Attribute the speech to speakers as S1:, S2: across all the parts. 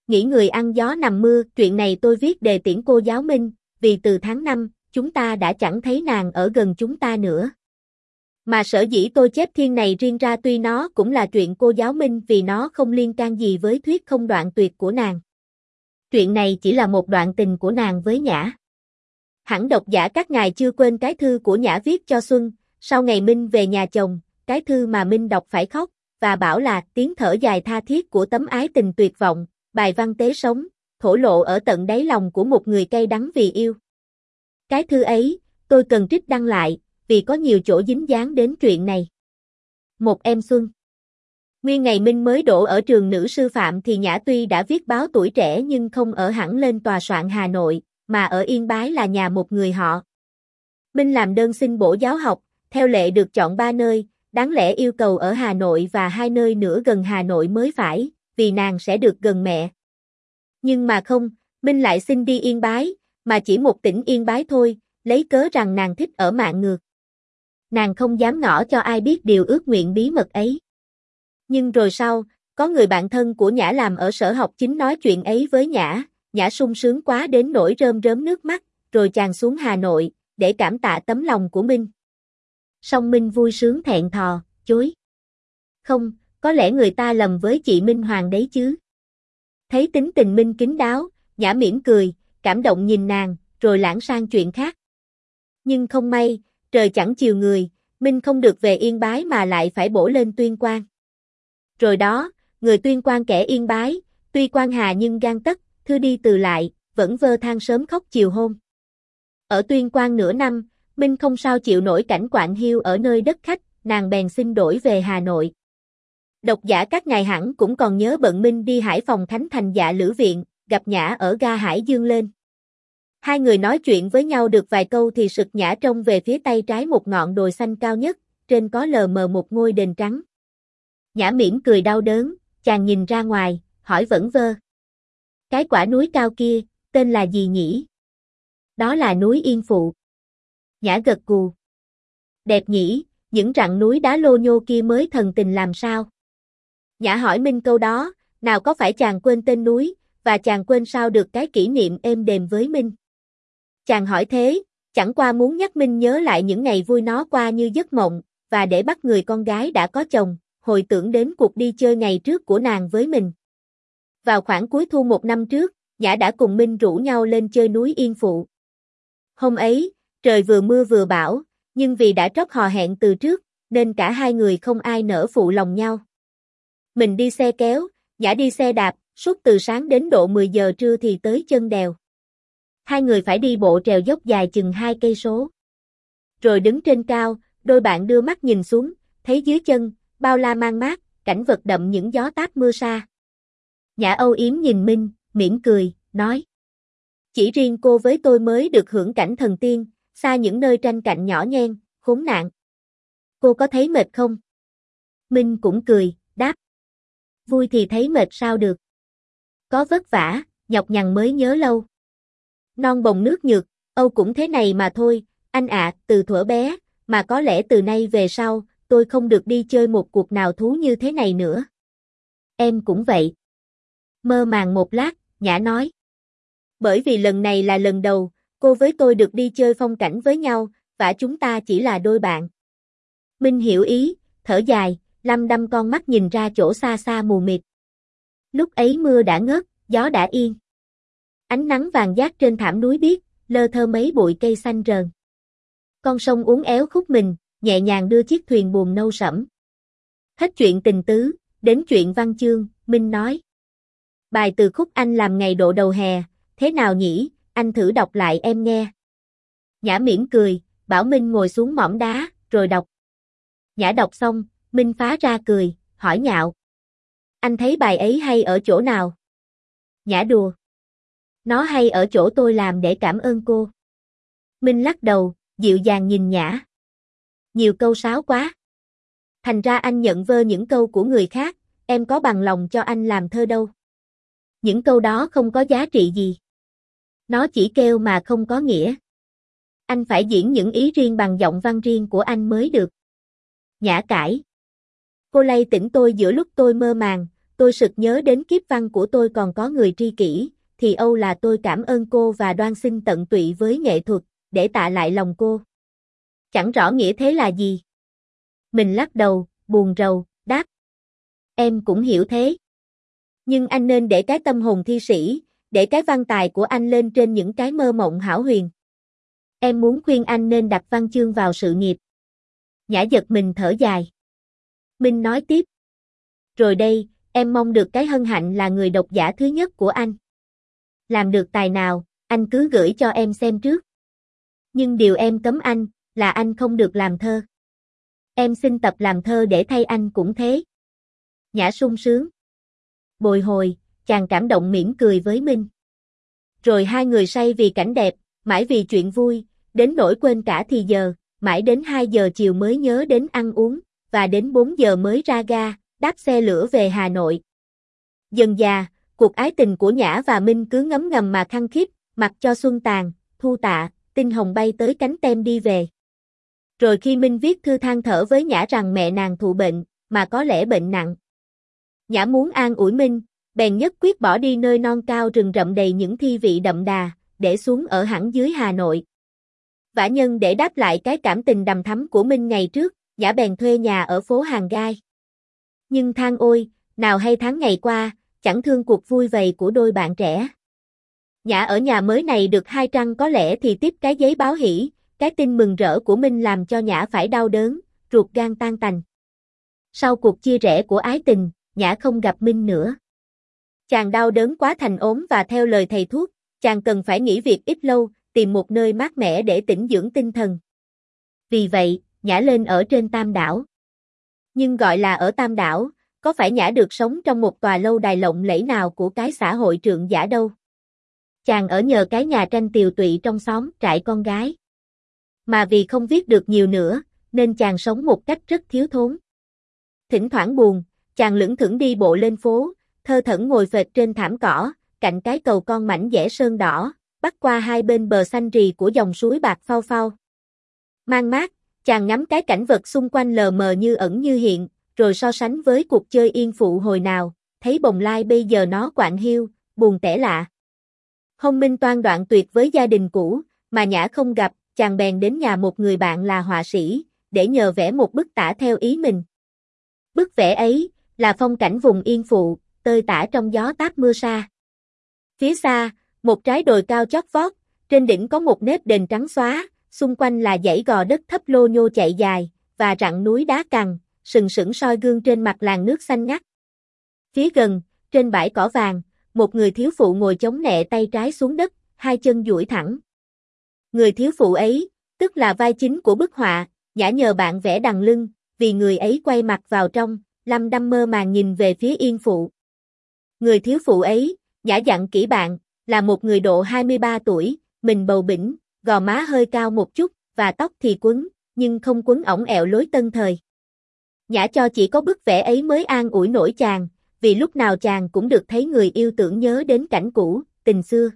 S1: Nghĩ người ăn gió nằm mưa, chuyện này tôi viết đề tiễn cô giáo Minh, vì từ tháng 5, chúng ta đã chẳng thấy nàng ở gần chúng ta nữa. Mà sở dĩ tôi chép thiên này riêng ra tuy nó cũng là chuyện cô giáo Minh vì nó không liên can gì với thuyết không đoạn tuyệt của nàng. Chuyện này chỉ là một đoạn tình của nàng với Nhã. Hẳn độc giả các ngài chưa quên cái thư của Nhã viết cho Xuân, sau ngày Minh về nhà chồng, cái thư mà Minh đọc phải khóc, và bảo là tiếng thở dài tha thiết của tấm ái tình tuyệt vọng, bài văn tế sống, thổ lộ ở tận đáy lòng của một người cay đắng vì yêu. Cái thư ấy, tôi cần trích đăng lại, vì có nhiều chỗ dính dáng đến chuyện này. Một em Xuân. Nguyên ngày Minh mới đỗ ở trường nữ sư phạm thì Nhã tuy đã viết báo Tuổi Trẻ nhưng không ở hẳn lên tòa soạn Hà Nội, mà ở Yên Bái là nhà một người họ. Minh làm đơn xin bổ giáo học, theo lệ được chọn 3 nơi, đáng lẽ yêu cầu ở Hà Nội và 2 nơi nữa gần Hà Nội mới phải, vì nàng sẽ được gần mẹ. Nhưng mà không, Minh lại xin đi Yên Bái, mà chỉ một tỉnh Yên Bái thôi, lấy cớ rằng nàng thích ở Mạn Ngược. Nàng không dám ngỏ cho ai biết điều ước nguyện bí mật ấy. Nhưng rồi sau, có người bạn thân của Nhã làm ở sở học chính nói chuyện ấy với Nhã, Nhã sung sướng quá đến nỗi rơm rớm nước mắt, rồi chàng xuống Hà Nội, để cảm tạ tấm lòng của Minh. Song Minh vui sướng thẹn thò, chối. Không, có lẽ người ta lầm với chị Minh Hoàng đấy chứ. Thấy tính tình Minh kín đáo, Nhã mỉm cười, cảm động nhìn nàng, rồi lãng sang chuyện khác. Nhưng không may, trời chẳng chiều người, Minh không được về Yên Bái mà lại phải bổ lên Tuyên Quang. Rồi đó, người Tuyên Quang kẻ Yên Bái, tuy quan hà nhưng gan tất, thư đi từ lại, vẫn vơ than sớm khóc chiều hôm. Ở Tuyên Quang nửa năm, Minh không sao chịu nổi cảnh quạng hiu ở nơi đất khách, nàng bèn xin đổi về Hà Nội. Độc giả các ngài hẳn cũng còn nhớ bận Minh đi Hải Phòng Khánh Thành Dạ Lữ Viện, gặp Nhã ở ga Hải Dương lên. Hai người nói chuyện với nhau được vài câu thì sực Nhã trông về phía tay trái một ngọn đồi xanh cao nhất, trên có lờ mờ một ngôi đền trắng. Nhã mỉm cười đau đớn, chàng nhìn ra ngoài, hỏi vẩn vơ. Cái quả núi cao kia, tên là gì nhỉ? Đó là núi Yên Phụ. Nhã gật gù. Đẹp nhỉ, những rặng núi đá lô nhô kia mới thần tình làm sao? Nhã hỏi Minh câu đó, nào có phải chàng quên tên núi, và chàng quên sao được cái kỷ niệm êm đềm với Minh. Chàng hỏi thế, chẳng qua muốn nhắc Minh nhớ lại những ngày vui nó qua như giấc mộng, và để bắt người con gái đã có chồng, hồi tưởng đến cuộc đi chơi ngày trước của nàng với mình. Vào khoảng cuối thu một năm trước, Nhã đã cùng Minh rủ nhau lên chơi núi Yên Phụ. Hôm ấy, trời vừa mưa vừa bão, nhưng vì đã trót hò hẹn từ trước, nên cả hai người không ai nỡ phụ lòng nhau. Mình đi xe kéo, Nhã đi xe đạp, suốt từ sáng đến độ 10 giờ trưa thì tới chân đèo. Hai người phải đi bộ trèo dốc dài chừng 2 cây số. Rồi đứng trên cao, đôi bạn đưa mắt nhìn xuống, thấy dưới chân, bao la man mát, cảnh vật đậm những gió táp mưa sa. Nhã âu yếm nhìn Minh, mỉm cười, nói. Chỉ riêng cô với tôi mới được hưởng cảnh thần tiên, xa những nơi tranh cạnh nhỏ nhen, khốn nạn. Cô có thấy mệt không? Minh cũng cười, đáp. Vui thì thấy mệt sao được. Có vất vả, nhọc nhằn mới nhớ lâu. Non bồng nước nhược, Âu cũng thế này mà thôi, anh ạ, từ thuở bé, mà có lẽ từ nay về sau, tôi không được đi chơi một cuộc nào thú như thế này nữa. Em cũng vậy. Mơ màng một lát, Nhã nói. Bởi vì lần này là lần đầu, cô với tôi được đi chơi phong cảnh với nhau, và chúng ta chỉ là đôi bạn. Minh hiểu ý, thở dài, lăm đăm con mắt nhìn ra chỗ xa xa mù mịt. Lúc ấy mưa đã ngớt, gió đã yên. Ánh nắng vàng dát trên thảm núi biếc, lơ thơ mấy bụi cây xanh rờn. Con sông uốn éo khúc mình, nhẹ nhàng đưa chiếc thuyền buồm nâu sẫm. Hết chuyện tình tứ, đến chuyện văn chương, Minh nói. Bài từ khúc anh làm ngày độ đầu hè, thế nào nhỉ, anh thử đọc lại em nghe. Nhã mỉm cười, bảo Minh ngồi xuống mỏm đá, rồi đọc. Nhã đọc xong, Minh phá ra cười, hỏi nhạo. Anh thấy bài ấy hay ở chỗ nào? Nhã đùa. Nó hay ở chỗ tôi làm để cảm ơn cô. Minh lắc đầu, dịu dàng nhìn Nhã. Nhiều câu sáo quá. Thành ra anh nhận vơ những câu của người khác, em có bằng lòng cho anh làm thơ đâu. Những câu đó không có giá trị gì. Nó chỉ kêu mà không có nghĩa. Anh phải diễn những ý riêng bằng giọng văn riêng của anh mới được. Nhã cãi. Cô lay tỉnh tôi giữa lúc tôi mơ màng, tôi sực nhớ đến kiếp văn của tôi còn có người tri kỷ, thì âu là tôi cảm ơn cô và đoan xin tận tụy với nghệ thuật, để tạ lại lòng cô. Chẳng rõ nghĩa thế là gì. Mình lắc đầu, buồn rầu, đáp. Em cũng hiểu thế. Nhưng anh nên để cái tâm hồn thi sĩ, để cái văn tài của anh lên trên những cái mơ mộng hão huyền. Em muốn khuyên anh nên đặt văn chương vào sự nghiệp. Nhã giật mình thở dài. Minh nói tiếp. Rồi đây, em mong được cái hân hạnh là người độc giả thứ nhất của anh. Làm được tài nào, anh cứ gửi cho em xem trước. Nhưng điều em cấm anh, là anh không được làm thơ. Em xin tập làm thơ để thay anh cũng thế. Nhã sung sướng. Bồi hồi, chàng cảm động mỉm cười với Minh. Rồi hai người say vì cảnh đẹp, mãi vì chuyện vui, đến nỗi quên cả thì giờ, mãi đến 2 giờ chiều mới nhớ đến ăn uống, và đến 4 giờ mới ra ga, đáp xe lửa về Hà Nội. Dần dà, cuộc ái tình của Nhã và Minh cứ ngấm ngầm mà khăng khít, mặc cho xuân tàn, thu tạ, tinh hồng bay tới cánh tem đi về. Rồi khi Minh viết thư than thở với Nhã rằng mẹ nàng thụ bệnh, mà có lẽ bệnh nặng. Nhã muốn an ủi Minh, bèn nhất quyết bỏ đi nơi non cao rừng rậm đầy những thi vị đậm đà, để xuống ở hẳn dưới Hà Nội. Vả nhân để đáp lại cái cảm tình đầm thắm của Minh ngày trước, Nhã bèn thuê nhà ở phố Hàng Gai. Nhưng than ôi, nào hay tháng ngày qua, chẳng thương cuộc vui vầy của đôi bạn trẻ. Nhã ở nhà mới này được 2 trăng có lẽ thì tiếp cái giấy báo hỷ, cái tin mừng rỡ của Minh làm cho Nhã phải đau đớn, ruột gan tan tành. Sau cuộc chia rẽ của ái tình, Nhã không gặp Minh nữa. Chàng đau đớn quá thành ốm và theo lời thầy thuốc, chàng cần phải nghỉ việc ít lâu, tìm một nơi mát mẻ để tĩnh dưỡng tinh thần. Vì vậy, Nhã lên ở trên Tam Đảo. Nhưng gọi là ở Tam Đảo, có phải Nhã được sống trong một tòa lâu đài lộng lẫy nào của cái xã hội trượng giả đâu. Chàng ở nhờ cái nhà tranh tiều tụy trong xóm trại con gái. Mà vì không viết được nhiều nữa, nên chàng sống một cách rất thiếu thốn. Thỉnh thoảng buồn, chàng lững thững đi bộ lên phố, thơ thẩn ngồi phệt trên thảm cỏ, cạnh cái cầu con mảnh dẻ sơn đỏ, bắc qua hai bên bờ xanh rì của dòng suối bạc phao phao. Mang mát, chàng ngắm cái cảnh vật xung quanh lờ mờ như ẩn như hiện, rồi so sánh với cuộc chơi yên phụ hồi nào, thấy bồng lai bây giờ nó quạnh hiu, buồn tẻ lạ. Hôm Minh toan đoạn tuyệt với gia đình cũ, mà Nhã không gặp, chàng bèn đến nhà một người bạn là họa sĩ, để nhờ vẽ một bức tả theo ý mình. Bức vẽ ấy, là phong cảnh vùng yên phụ, tơi tả trong gió táp mưa sa. Phía xa, một trái đồi cao chót vót, trên đỉnh có một nếp đền trắng xóa, xung quanh là dãy gò đất thấp lô nhô chạy dài, và rặng núi đá cằn, sừng sững soi gương trên mặt làn nước xanh ngắt. Phía gần, trên bãi cỏ vàng, một người thiếu phụ ngồi chống nẹ tay trái xuống đất, 2 chân duỗi thẳng. Người thiếu phụ ấy, tức là vai chính của bức họa, Nhã nhờ bạn vẽ đằng lưng, vì người ấy quay mặt vào trong, lăm đăm mơ màng nhìn về phía yên phụ. Người thiếu phụ ấy, Nhã dặn kỹ bạn, là một người độ 23 tuổi, mình bầu bĩnh, gò má hơi cao một chút, và tóc thì quấn, nhưng không quấn ỏng ẹo lối tân thời. Nhã cho chỉ có bức vẽ ấy mới an ủi nổi chàng, vì lúc nào chàng cũng được thấy người yêu tưởng nhớ đến cảnh cũ, tình xưa.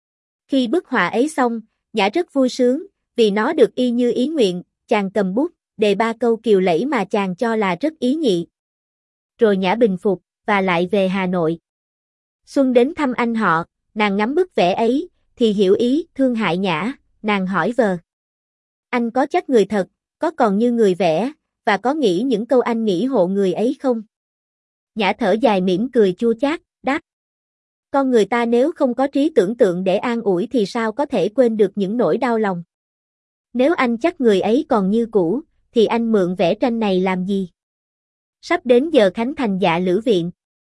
S1: Khi bức họa ấy xong, Nhã rất vui sướng, vì nó được y như ý nguyện, chàng cầm bút, đề 3 câu kiều lẫy mà chàng cho là rất ý nhị. Rồi Nhã bình phục, và lại về Hà Nội. Xuân đến thăm anh họ, nàng ngắm bức vẽ ấy, thì hiểu ý, thương hại Nhã, nàng hỏi vờ. Anh có chắc người thật, có còn như người vẽ, và có nghĩ những câu anh nghĩ hộ người ấy không? Nhã thở dài mỉm cười chua chát, đáp. Con người ta nếu không có trí tưởng tượng để an ủi thì sao có thể quên được những nỗi đau lòng? Nếu anh chắc người ấy còn như cũ, thì anh mượn vẽ tranh này làm gì? Sắp đến giờ khánh thành Dạ Lữ Viện.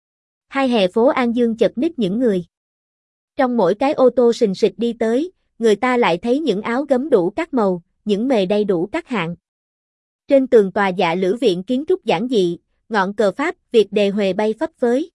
S1: Hai hè phố An Dương chật ních những người. Trong mỗi cái ô tô sình sịch đi tới, người ta lại thấy những áo gấm đủ các màu, những mề đay đủ các hạng. Trên tường tòa Dạ Lữ Viện kiến trúc giản dị, ngọn cờ Pháp Việt đề huề bay phấp phới.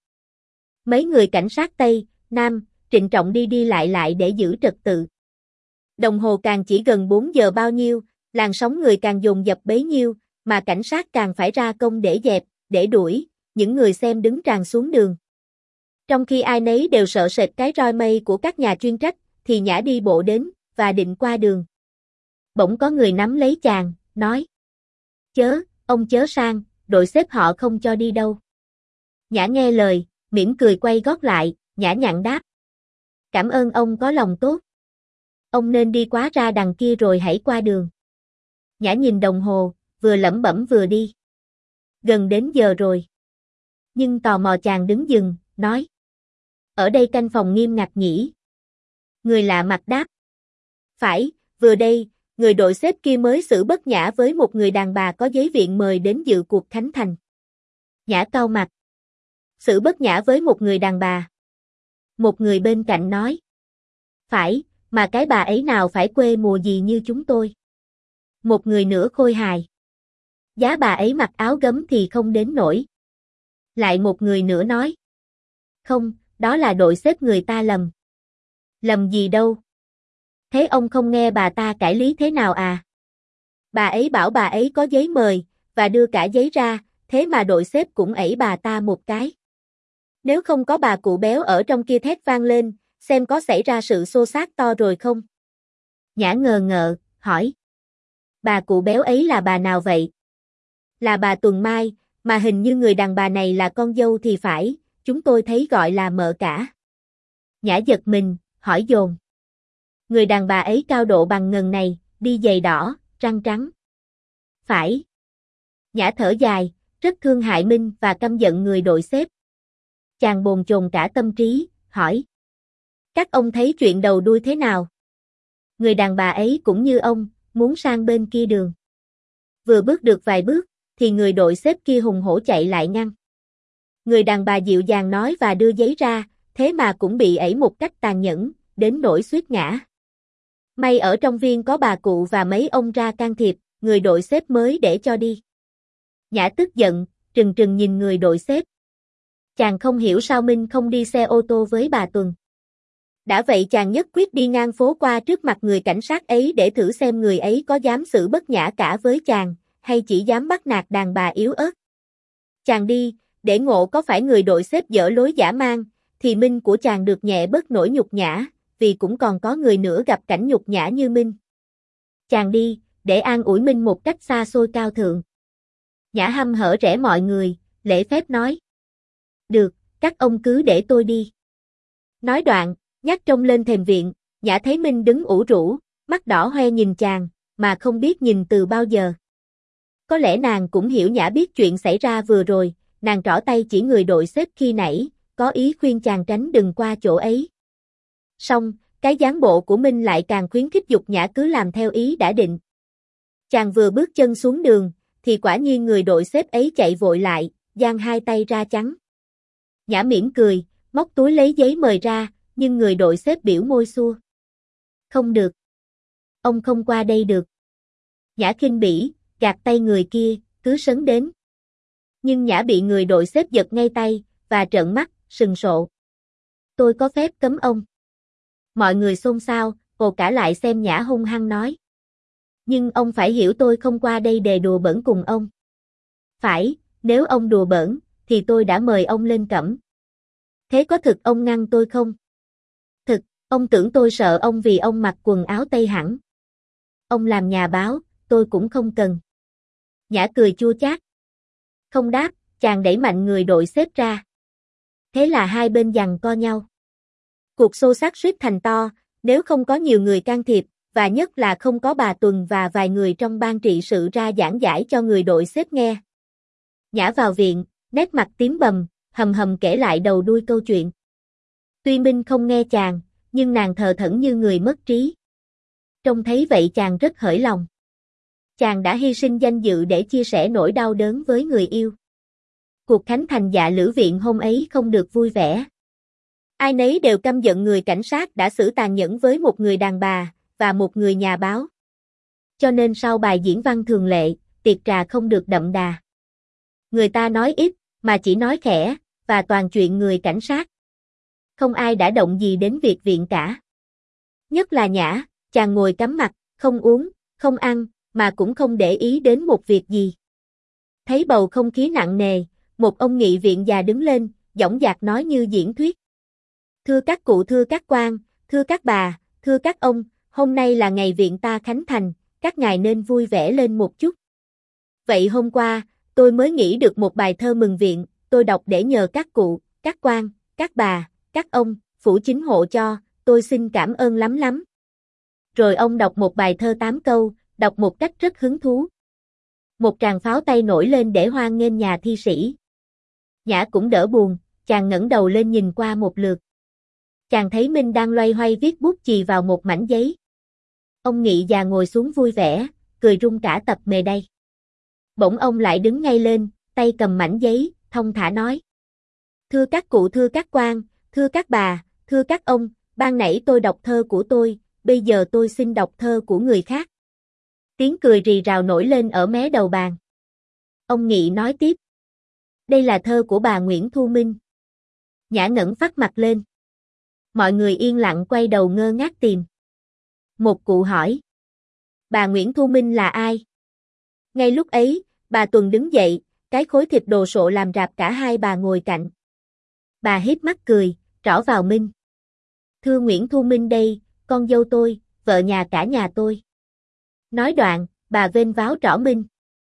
S1: Mấy người cảnh sát Tây, Nam, trịnh trọng đi đi lại để giữ trật tự. Đồng hồ càng chỉ gần 4 giờ bao nhiêu, làn sóng người càng dồn dập bấy nhiêu, mà cảnh sát càng phải ra công để dẹp, để đuổi, những người xem đứng tràn xuống đường. Trong khi ai nấy đều sợ sệt cái roi mây của các nhà chuyên trách, thì Nhã đi bộ đến, và định qua đường. Bỗng có người nắm lấy chàng, nói. Chớ, ông chớ sang, đội xếp họ không cho đi đâu. Nhã nghe lời, mỉm cười quay gót lại, nhã nhặn đáp. Cảm ơn ông có lòng tốt. Ông nên đi quá ra đằng kia rồi hãy qua đường. Nhã nhìn đồng hồ, vừa lẩm bẩm vừa đi. Gần đến giờ rồi. Nhưng tò mò chàng đứng dừng, nói. Ở đây canh phòng nghiêm ngặt nhỉ? Người lạ mặt đáp. Phải, vừa đây, người đội xếp kia mới xử bất nhã với một người đàn bà có giấy viện mời đến dự cuộc khánh thành. Nhã cau mặt. Xử bất nhã với một người đàn bà. Một người bên cạnh nói. Phải, mà cái bà ấy nào phải quê mùa gì như chúng tôi. Một người nữa khôi hài. Giá bà ấy mặc áo gấm thì không đến nổi. Lại một người nữa nói. Không, đó là đội xếp người ta lầm. Lầm gì đâu. Thế ông không nghe bà ta cãi lý thế nào à? Bà ấy bảo bà ấy có giấy mời, và đưa cả giấy ra, thế mà đội xếp cũng ẩy bà ta một cái. Nếu không có bà cụ béo ở trong kia thét vang lên, xem có xảy ra sự xô xát to rồi không? Nhã ngờ ngợ, hỏi. Bà cụ béo ấy là bà nào vậy? Là bà Tuần Mai, mà hình như người đàn bà này là con dâu thì phải, chúng tôi thấy gọi là mợ cả. Nhã giật mình, hỏi dồn. Người đàn bà ấy cao độ bằng ngần này, đi giày đỏ, răng trắng. Phải. Nhã thở dài, rất thương hại Minh và căm giận người đội xếp. Chàng bồn chồn cả tâm trí, hỏi. Các ông thấy chuyện đầu đuôi thế nào? Người đàn bà ấy cũng như ông, muốn sang bên kia đường. Vừa bước được vài bước, thì người đội xếp kia hùng hổ chạy lại ngăn. Người đàn bà dịu dàng nói và đưa giấy ra, thế mà cũng bị ẩy một cách tàn nhẫn, đến nỗi suýt ngã. May ở trong viên có bà cụ và mấy ông ra can thiệp, người đội xếp mới để cho đi. Nhã tức giận, trừng trừng nhìn người đội xếp. Chàng không hiểu sao Minh không đi xe ô tô với bà Tuần. Đã vậy chàng nhất quyết đi ngang phố qua trước mặt người cảnh sát ấy để thử xem người ấy có dám xử bất nhã cả với chàng, hay chỉ dám bắt nạt đàn bà yếu ớt. Chàng đi, để ngộ có phải người đội xếp dở lối dã man, thì Minh của chàng được nhẹ bớt nỗi nhục nhã, vì cũng còn có người nữa gặp cảnh nhục nhã như Minh. Chàng đi, để an ủi Minh một cách xa xôi cao thượng. Nhã hăm hở rẽ mọi người, lễ phép nói. Được, các ông cứ để tôi đi. Nói đoạn, nhắc trông lên thềm viện, Nhã thấy Minh đứng ủ rũ, mắt đỏ hoe nhìn chàng, mà không biết nhìn từ bao giờ. Có lẽ nàng cũng hiểu Nhã biết chuyện xảy ra vừa rồi, nàng trỏ tay chỉ người đội xếp khi nãy, có ý khuyên chàng tránh đừng qua chỗ ấy. Song, cái dáng bộ của Minh lại càng khuyến khích dục Nhã cứ làm theo ý đã định. Chàng vừa bước chân xuống đường, thì quả nhiên người đội xếp ấy chạy vội lại, giang hai tay ra chắn. Nhã mỉm cười, móc túi lấy giấy mời ra, nhưng người đội xếp biểu môi xua. Không được. Ông không qua đây được. Nhã khinh bỉ, gạt tay người kia, cứ sấn đến. Nhưng Nhã bị người đội xếp giật ngay tay, và trợn mắt, sừng sộ. Tôi có phép cấm ông. Mọi người xôn xao, ồ cả lại xem Nhã hung hăng nói. Nhưng ông phải hiểu tôi không qua đây để đùa bỡn cùng ông. Phải, nếu ông đùa bỡn, thì tôi đã mời ông lên cẩm. Thế có thực ông ngăn tôi không? Thực, ông tưởng tôi sợ ông vì ông mặc quần áo Tây hẳn. Ông làm nhà báo, tôi cũng không cần. Nhã cười chua chát. Không đáp, chàng đẩy mạnh người đội xếp ra. Thế là hai bên giằng co nhau. Cuộc xô xát suýt thành to, nếu không có nhiều người can thiệp, và nhất là không có bà Tuần và vài người trong ban trị sự ra giảng giải cho người đội xếp nghe. Nhã vào viện, nét mặt tím bầm, hầm hầm kể lại đầu đuôi câu chuyện. Tuy Minh không nghe chàng, nhưng nàng thờ thẫn như người mất trí. Trông thấy vậy chàng rất hởi lòng. Chàng đã hy sinh danh dự để chia sẻ nỗi đau đớn với người yêu. Cuộc khánh thành Dạ Lữ viện hôm ấy không được vui vẻ. Ai nấy đều căm giận người cảnh sát đã xử tàn nhẫn với một người đàn bà, và một người nhà báo. Cho nên sau bài diễn văn thường lệ, tiệc trà không được đậm đà. Người ta nói ít, mà chỉ nói khẽ, và toàn chuyện người cảnh sát. Không ai đã động gì đến việc viện cả. Nhất là Nhã, chàng ngồi cắm mặt, không uống, không ăn, mà cũng không để ý đến một việc gì. Thấy bầu không khí nặng nề, một ông nghị viện già đứng lên, dõng dạc nói như diễn thuyết. Thưa các cụ, thưa các quan, thưa các bà, thưa các ông, hôm nay là ngày viện ta khánh thành, các ngài nên vui vẻ lên một chút. Vậy hôm qua, tôi mới nghĩ được một bài thơ mừng viện, tôi đọc để nhờ các cụ, các quan, các bà, các ông, phủ chính hộ cho, tôi xin cảm ơn lắm lắm. Rồi ông đọc một bài thơ 8 câu, đọc một cách rất hứng thú. Một tràng pháo tay nổi lên để hoan nghênh nhà thi sĩ. Nhã cũng đỡ buồn, chàng ngẩng đầu lên nhìn qua một lượt. Chàng thấy Minh đang loay hoay viết bút chì vào một mảnh giấy. Ông Nghị già ngồi xuống vui vẻ, cười rung cả tập mề đây. Bỗng ông lại đứng ngay lên, tay cầm mảnh giấy, thong thả nói. Thưa các cụ, thưa các quan, thưa các bà, thưa các ông, ban nãy tôi đọc thơ của tôi, bây giờ tôi xin đọc thơ của người khác. Tiếng cười rì rào nổi lên ở mé đầu bàn. Ông Nghị nói tiếp. Đây là thơ của bà Nguyễn Thu Minh. Nhã ngẩng phát mặt lên. Mọi người yên lặng quay đầu ngơ ngác tìm. Một cụ hỏi. Bà Nguyễn Thu Minh là ai? Ngay lúc ấy, bà Tuần đứng dậy, cái khối thịt đồ sộ làm rạp cả hai bà ngồi cạnh. Bà híp mắt cười, trỏ vào Minh. Thưa Nguyễn Thu Minh đây, con dâu tôi, vợ nhà cả nhà tôi. Nói đoạn, bà vênh váo trỏ Minh.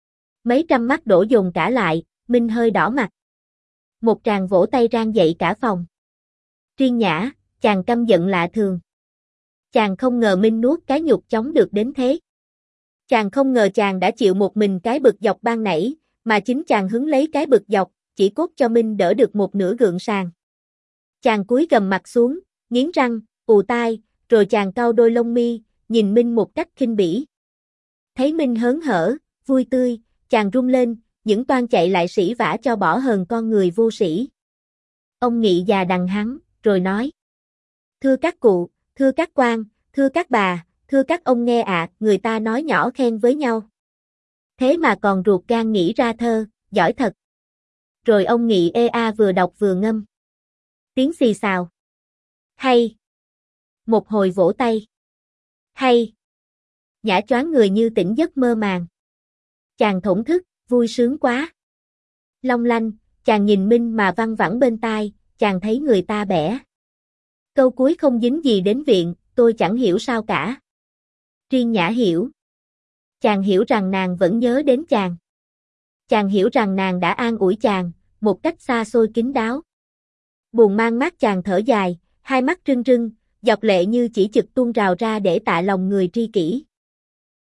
S1: Mấy trăm mắt đổ dồn cả lại, Minh hơi đỏ mặt. Một tràng vỗ tay rang dậy cả phòng. Riêng Nhã, chàng căm giận lạ thường. Chàng không ngờ Minh nuốt cái nhục chống được đến thế. Chàng không ngờ chàng đã chịu một mình cái bực dọc ban nãy, mà chính chàng hứng lấy cái bực dọc, chỉ cốt cho Minh đỡ được một nửa gượng sàng. Chàng cúi gầm mặt xuống, nghiến răng, ù tai, rồi chàng cau đôi lông mi, nhìn Minh một cách khinh bỉ. Thấy Minh hớn hở, vui tươi, chàng rung lên, những toan chạy lại sỉ vả cho bỏ hờn con người vô sĩ. Ông Nghị già đằng hắn, rồi nói. Thưa các cụ, thưa các quan, thưa các bà, thưa các ông nghe ạ, người ta nói nhỏ khen với nhau. Thế mà còn ruột gan nghĩ ra thơ, giỏi thật. Rồi ông Nghị vừa đọc vừa ngâm. Tiếng xì xào. Hay. Một hồi vỗ tay. Hay. Nhã choáng người như tỉnh giấc mơ màng. Chàng thổn thức, vui sướng quá. Long lanh, chàng nhìn Minh mà văng vẳng bên tai, chàng thấy người ta bẻ. Câu cuối không dính gì đến viện, tôi chẳng hiểu sao cả. Riêng Nhã hiểu. Chàng hiểu rằng nàng vẫn nhớ đến chàng. Chàng hiểu rằng nàng đã an ủi chàng, một cách xa xôi kín đáo. Buồn mang mát chàng thở dài, hai mắt rưng rưng, giọt lệ như chỉ trực tuôn rào ra để tạ lòng người tri kỷ.